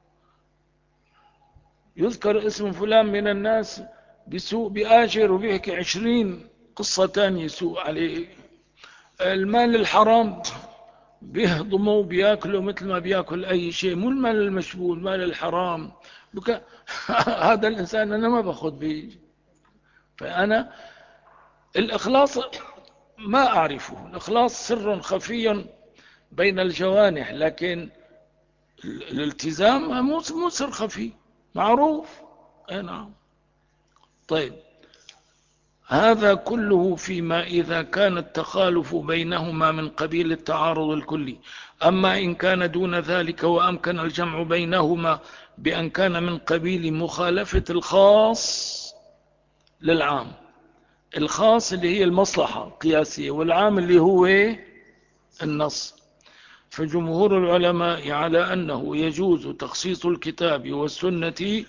يذكر اسم فلان من الناس بسوء بآجر وبيحكي 20 قصة تانية سوء عليه، المال الحرام بيهضموا وبياكلوا مثل ما بياكل أي شيء، مو المال المشبوه، المال الحرام. هذا الإنسان أنا ما باخذ به. فأنا الإخلاص ما أعرفه، الإخلاص سر خفي بين الجوانح، لكن الالتزام مو سر خفي، معروف. نعم. طيب، هذا كله فيما إذا كان التخالف بينهما من قبيل التعارض الكلي. أما إن كان دون ذلك وأمكن الجمع بينهما بأن كان من قبيل مخالفة الخاص للعام، الخاص اللي هي المصلحة القياسية، والعام اللي هو النص، فجمهور العلماء على أنه يجوز تخصيص الكتاب والسنة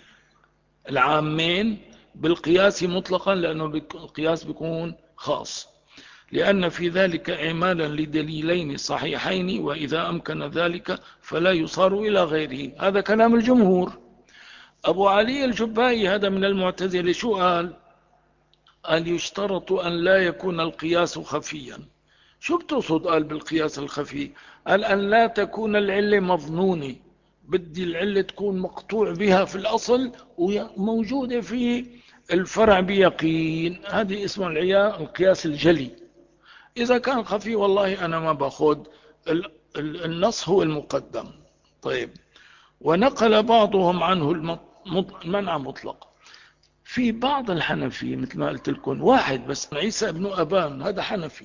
العامين بالقياس مطلقا، لأنه القياس بيكون خاص. لأن في ذلك إعمالا لدليلين صحيحين، وإذا أمكن ذلك فلا يصار إلى غيره. هذا كلام الجمهور. أبو علي الجبائي هذا من المعتزلة شو قال يشترط أن لا يكون القياس خفيا. شو بتقصد قال بالقياس الخفي؟ قال أن لا تكون العلة مظنونة، بدي العلة تكون مقطوع بها في الأصل وموجودة في الفرع بيقين. هذه اسمه القياس الجلي. إذا كان خفي والله أنا ما باخد، النص هو المقدم. طيب، ونقل بعضهم عنه المنع مطلق. في بعض الحنفي مثل ما قلت لكم واحد بس عيسى بن أبان، هذا حنفي،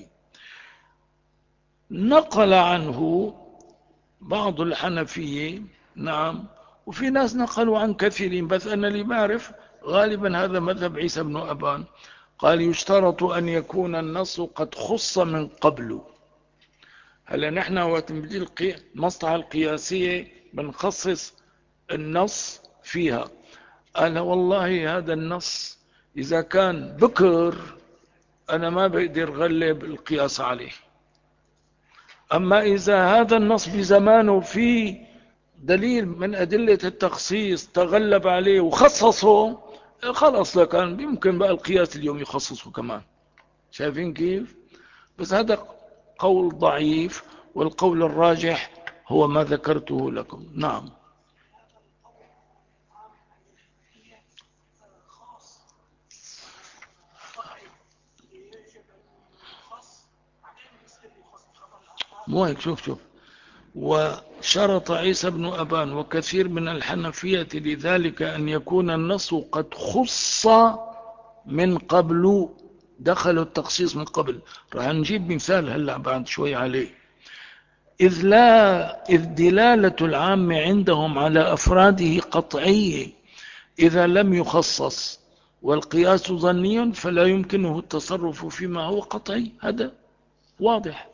نقل عنه بعض الحنفية، نعم، وفي ناس نقلوا عن كثيرين، بس أنا اللي بعرف غالبا هذا مذهب عيسى بن أبان. قال يشترط أن يكون النص قد خص من قبله. هلا نحن وقت بنجي المصلحة القياسية بنخصص النص فيها. قال والله هذا النص إذا كان بكر أنا ما بقدر غلب القياس عليه، أما إذا هذا النص بزمانه فيه دليل من أدلة التخصيص تغلب عليه وخصصه، خلاص لكان يمكن بقى القياس اليوم يخصصه كمان. شايفين كيف؟ بس هذا قول ضعيف، والقول الراجح هو ما ذكرته لكم. نعم. مو هيك، شوف وشرط عيسى بن أبان وكثير من الحنفية لذلك أن يكون النص قد خص من قبل، دخلوا التخصيص من قبل. راح نجيب مثال هلأ بعد شوي عليه. إذ دلالة العام عندهم على أفراده قطعية إذا لم يخصص، والقياس ظني فلا يمكنه التصرف فيما هو قطعي. هذا واضح.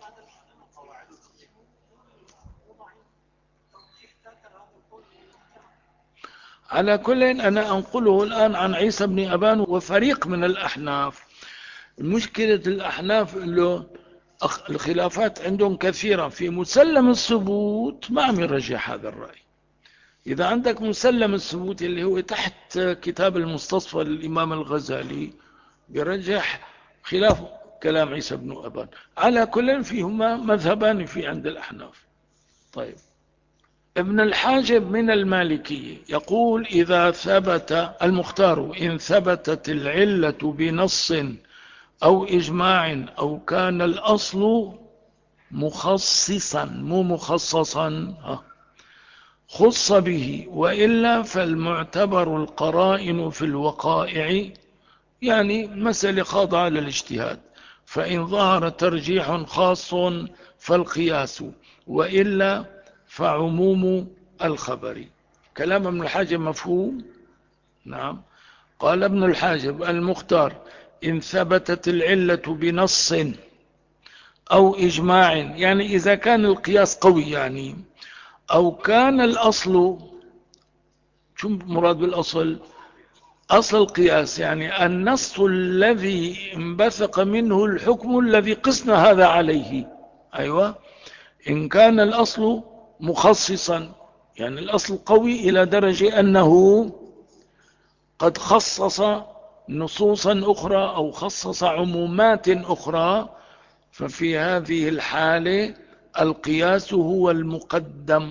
على كل أنا أنقله الآن عن عيسى بن أبان وفريق من الأحناف. مشكلة الأحناف له الخلافات عندهم كثيرة في مسلم الثبوت، ما عم يرجح هذا الرأي. إذا عندك مسلم الثبوت اللي هو تحت كتاب المستصفى للإمام الغزالي بيرجح خلاف كلام عيسى بن أبان. على كل فيهما مذهبان في عند الأحناف. طيب، ابن الحاجب من المالكية يقول إذا ثبت المختار إن ثبتت العلة بنص أو إجماع أو كان الأصل مخصصا مو مخصصا خص به، وإلا فالمعتبر القرائن في الوقائع، يعني مسألة خاضعة للاجتهاد، فإن ظهر ترجيح خاص فالقياس، وإلا فعموم الخبر. كلام ابن الحاجب مفهوم؟ نعم. قال ابن الحاجب المختار إن ثبتت العلة بنص أو إجماع، يعني إذا كان القياس قوي يعني، أو كان الأصل، شو مراد بالأصل؟ أصل القياس يعني النص الذي انبثق منه الحكم الذي قسنا هذا عليه. أيوة، إن كان الأصل مخصصا، يعني الأصل قوي إلى درجة أنه قد خصص نصوصا أخرى أو خصص عمومات أخرى، ففي هذه الحالة القياس هو المقدم،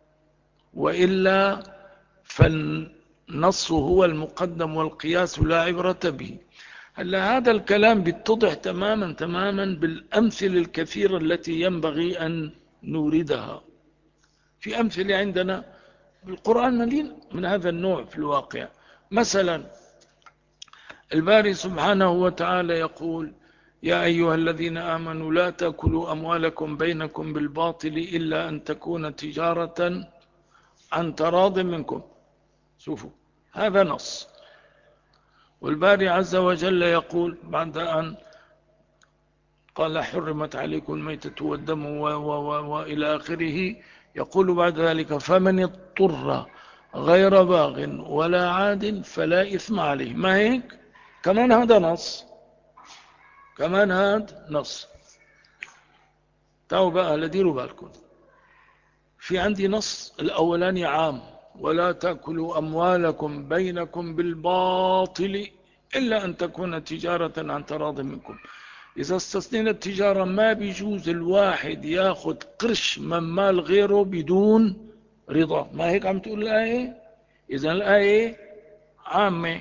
وإلا فالنص هو المقدم والقياس لا عبرة به. هلا هذا الكلام بيتضح تماما بالأمثلة الكثيرة التي ينبغي أن نوردها. في أمثلة عندنا بالقرآن مليء من هذا النوع في الواقع. مثلا الباري سبحانه وتعالى يقول يا أيها الذين آمنوا لا تأكلوا أموالكم بينكم بالباطل إلا أن تكون تجارة عن تراض منكم. شوفوا هذا نص. والباري عز وجل يقول بعد أن قال حرمت عليكم الميتة والدم وإلى آخره، يقول بعد ذلك فمن اضطر غير باغ ولا عاد فلا إثم عليه. ما هيك؟ كمان هذا نص. كمان هاد نص. تعالوا بقى لديروا بالكم، في عندي نص الأولاني عام: ولا تأكلوا أموالكم بينكم بالباطل إلا أن تكون تجارة عن تراض منكم. إذا استثنينا التجارة ما بيجوز الواحد ياخد قرش من مال غيره بدون رضا. ما هيك عم تقول الآية؟ إذا الآية عامة.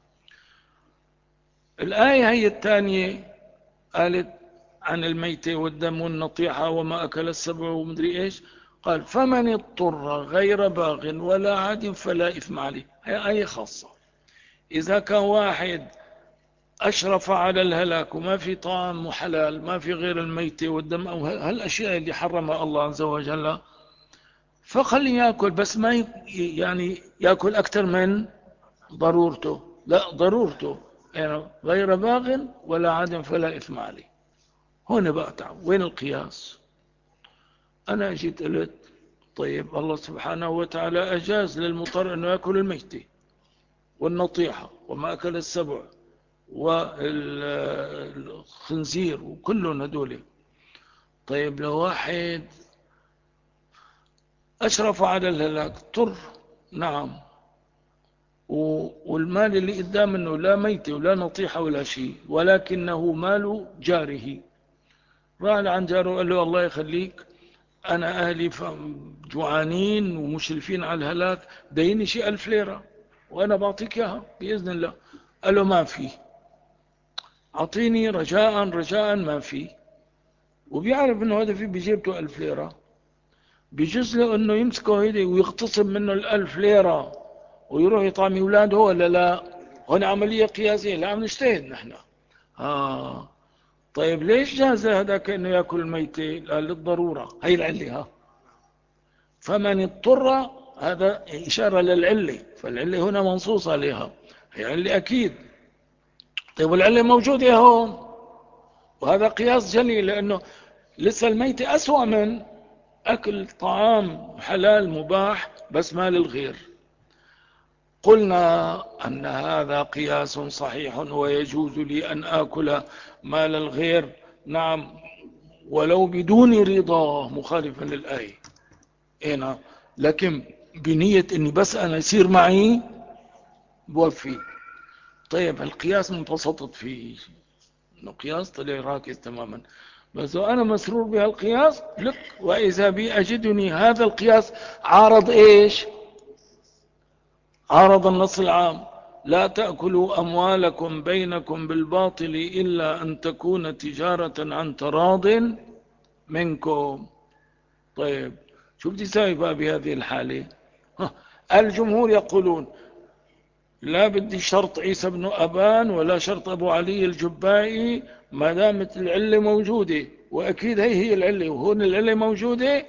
الآية هي الثانية قالت عن الميتة والدم والنطيحة وما أكل السبع ومدري إيش. قال فمن اضطر غير باغ ولا عاد فلا إثم عليه. هي آية خاصة. إذا كان واحد أشرف على الهلاك وما في طعام حلال، ما في غير الميتة والدم أو هالأشياء اللي حرمها الله عز وجل، فخلي يأكل، بس ما يعني يأكل أكثر من ضرورته. لا، ضرورته يعني غير باغ ولا عاد فلا إثم عليه. هنا بقى تعال وين القياس؟ أنا جيت قلت طيب الله سبحانه وتعالى أجاز للمضطر أنه يأكل الميتة والنطيحة وما أكل السبع والخنزير وكلهم هدول. طيب لو واحد أشرف على الهلاك اضطر، نعم، والمال اللي قدام منه لا ميتة ولا نطيحة ولا شيء، ولكنه مال جاره، راح عن جاره قال له الله يخليك أنا أهلي جوعانين ومشرفين على الهلاك، ديني شيء 1000 ليرة وأنا بعطيك إياها بإذن الله. قال له ما في، أعطيني رجاء رجاء، ما في. وبيعرف أنه هذا في بجيبته 1000 ليرة، بيجوز له أنه يمسكه هيدي ويغتصب منه 1000 ليرة ويروح يطعمي أولاده ولا لا؟ هنا عملية قياسية، لا عم نجتهد نحن. طيب ليش جاز هذاك أنه يأكل الميتة؟ قال للضرورة، هي العلة. فمن اضطر، هذا إشارة للعلة، فالعلة هنا منصوص عليها، هي علة أكيد. طيب والعلة موجودة هون، وهذا قياس جلي، لأنه لسه الميتة أسوأ من أكل طعام حلال مباح بس مال الغير. قلنا أن هذا قياس صحيح ويجوز لي أن آكل مال الغير، نعم، ولو بدون رضا، مخالفا للآية هنا، لكن بنية أني بس أنا يصير معي بوفي. طيب القياس متسطط فيه، انه قياس طلع راكز تماما، بس وأنا مسرور بهالقياس لك، وإذا بي أجدني هذا القياس عارض إيش؟ عارض النص العام: لا تأكلوا أموالكم بينكم بالباطل إلا أن تكون تجارة عن تراض منكم. طيب شو بدي ساوي بقى بهذه الحالة؟ الجمهور يقولون لا بدي شرط عيسى بن أبان ولا شرط أبو علي الجبائي، ما دامت العلة موجودة، وأكيد هي العلة، وهون العلة موجودة،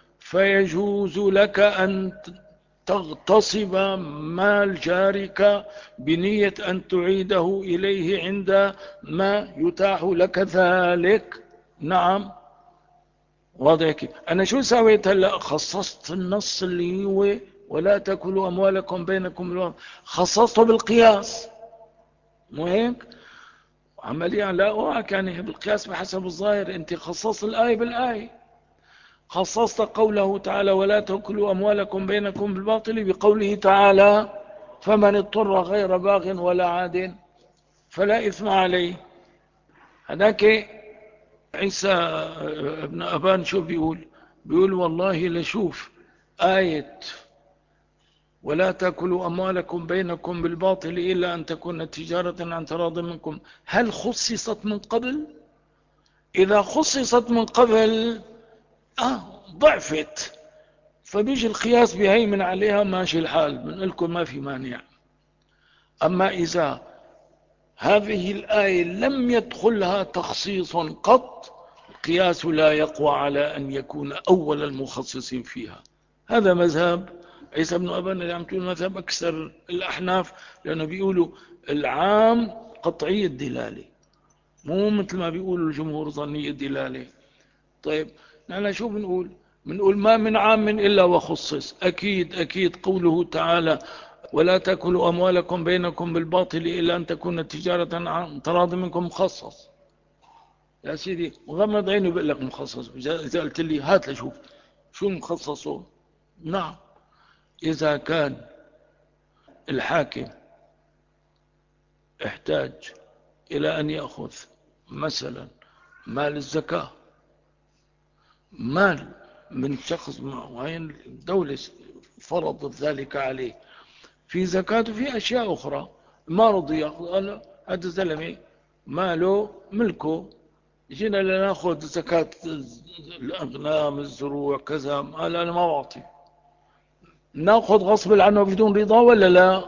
فيجوز لك أن تغتصب مال جارك بنية أن تعيده إليه عند ما يتاح لك ذلك. نعم، واضح كيف؟ أنا شو سويت هلا؟ خصصت النص اللي هو ولا تأكلوا أموالكم بينكم بالباطل، خصصته بالقياس، مو هيك؟ عمليا لا أوعك يعني بالقياس بحسب الظاهر، أنت خصصت الآية بالآية، خصصت قوله تعالى ولا تأكلوا أموالكم بينكم بالباطل بقوله تعالى فمن اضطر غير باغ ولا عاد فلا إثم عليه. هذاك عيسى ابن أبان شو بيقول والله لشوف آية ولا تأكلوا أموالكم بينكم بالباطل إلا أن تكون تجارة عن تراض منكم، هل خصصت من قبل؟ إذا خصصت من قبل ضعفت، فبيجي القياس بهيمن عليها، ماشي الحال، بنقول لكم ما في مانع. أما إذا هذه الآية لم يدخلها تخصيص قط، القياس لا يقوى على أن يكون أول المخصصين فيها. هذا مذهب عيسى بن أبان اللي عم تقول مذهب أكثر الأحناف، لأنه بيقولوا العام قطعي الدلالة، مو مثل ما بيقولوا الجمهور ظني الدلالة. طيب نحن شو بنقول ما من عام إلا وخصص. أكيد قوله تعالى ولا تأكلوا أموالكم بينكم بالباطل إلا أن تكون تجارة عن تراض منكم مخصص، يا سيدي مغمض عينه بيقول لك مخصص. إذا قلت لي هات لشوف شو مخصصه، نعم. إذا كان الحاكم احتاج إلى أن يأخذ مثلا مال الزكاة، مال من شخص معين الدولة فرضت ذلك عليه في زكاة وفي أشياء أخرى، ما رضي يأخذ، قال هذا الزلمة ماله ملكه، جينا لنأخذ زكاة الأغنام الزروع كذا، قال أنا ما أعطي. نأخذ غصب عنه بدون رضا ولا لا؟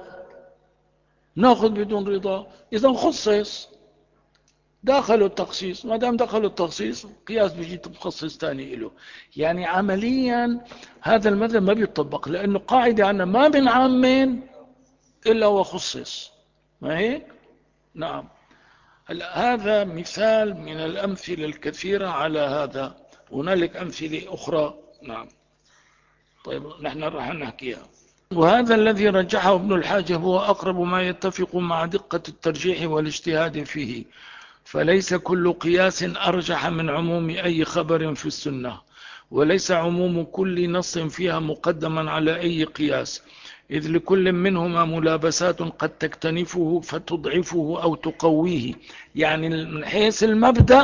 نأخذ بدون رضا. إذا خصص دخلوا التخصيص، ما دام دخلوا التخصيص قياس بيجي مخصص ثاني له. يعني عمليا هذا المذهب ما بيطبق، لأنه قاعدة عنا ما من عامين إلا وخصص، ما هيك؟ نعم. هذا مثال من الأمثلة الكثيرة على هذا، هنالك أمثلة أخرى. نعم. طيب نحن راح نحكيها. وهذا الذي رجحه ابن الحاجب هو أقرب ما يتفق مع دقة الترجيح والاجتهاد فيه، فليس كل قياس أرجح من عموم أي خبر في السنة، وليس عموم كل نص فيها مقدما على أي قياس، إذ لكل منهما ملابسات قد تكتنفه فتضعفه أو تقويه. يعني من حيث المبدأ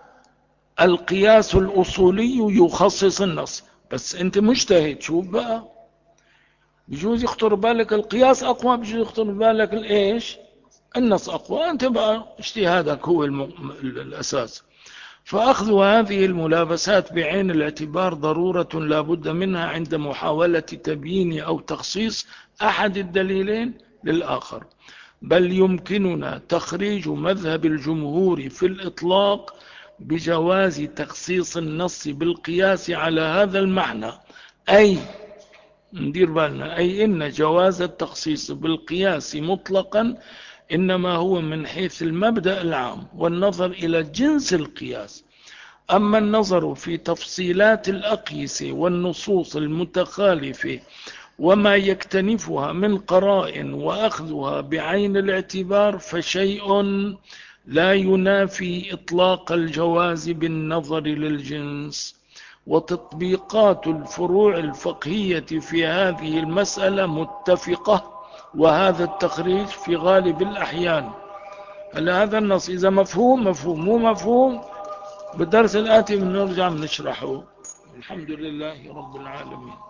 القياس الأصولي يخصص النص، بس أنت مجتهد، شوف بقى، بجوز يخطر بالك القياس أقوى، بجوز يخطر بالك الإيش النص أقوى، أنت بقى اجتهادك هو الأساس. فأخذ هذه الملابسات بعين الاعتبار ضرورة لا بد منها عند محاولة تبيين أو تخصيص أحد الدليلين للآخر، بل يمكننا تخريج مذهب الجمهور في الإطلاق بجواز تخصيص النص بالقياس على هذا المعنى، أي ندير بالنا، أي إن جواز التخصيص بالقياس مطلقا إنما هو من حيث المبدأ العام والنظر إلى جنس القياس. أما النظر في تفصيلات الأقيسة والنصوص المتخالفة وما يكتنفها من قرائن وأخذها بعين الاعتبار فشيء لا ينافي إطلاق الجواز بالنظر للجنس. وتطبيقات الفروع الفقهية في هذه المسألة متفقة، وهذا التخريج في غالب الأحيان. هل هذا النص إذا مفهوم مفهوم، مو مفهوم بالدرس الآتي بنرجع نشرحه. الحمد لله رب العالمين.